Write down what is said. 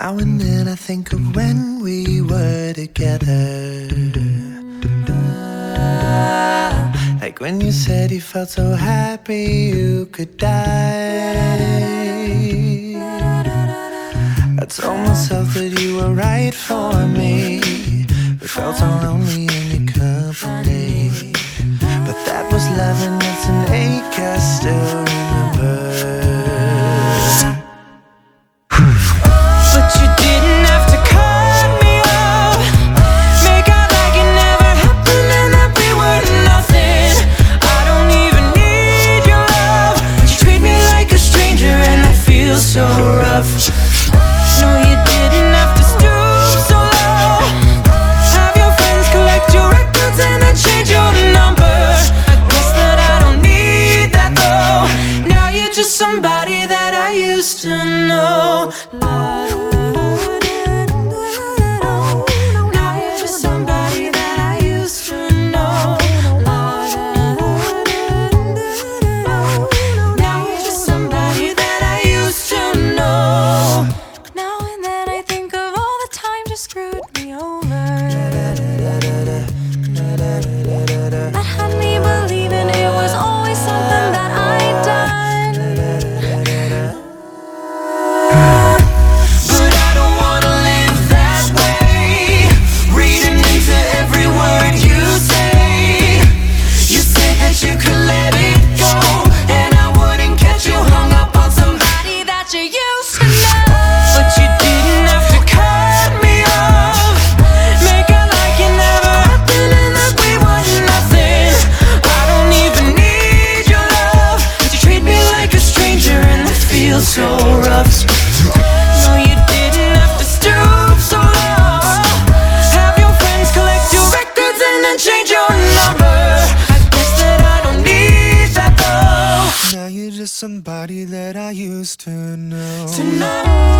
Now and then I think of when we were together. Like when you said you felt so happy you could die. I told myself that you were right for me, but felt so lonely in your company. But that was love and it's an ache I still remember. But you didn't have to cut me off, make out like it never happened and that we were nothing. I don't even need your love, but you treat me like a stranger and that feels so rough. No, you didn't have to stoop so low, have your friends collect your records and then change your number. I guess that I don't need that though. Now you're just somebody that I used to know. Now you're just somebody that I used to know. Now you're just somebody that I used to know. Now and then I think of all the times you screwed me over, that had me believing it was always something that I'd done. But I don't wanna live that way, reading into every word you say. You said that you could let it go, and I wouldn't catch you hung up on somebody that you used to know. But you didn't have to cut me off, make it like it never happened and that we were nothing. I don't even need your love, but you treat me like a stranger and that feels so rough. No, you didn't have to stoop so low, have your friends collect your records and then change your number. I guess that I don't need that though. Now you're just somebody that I used to know. To know.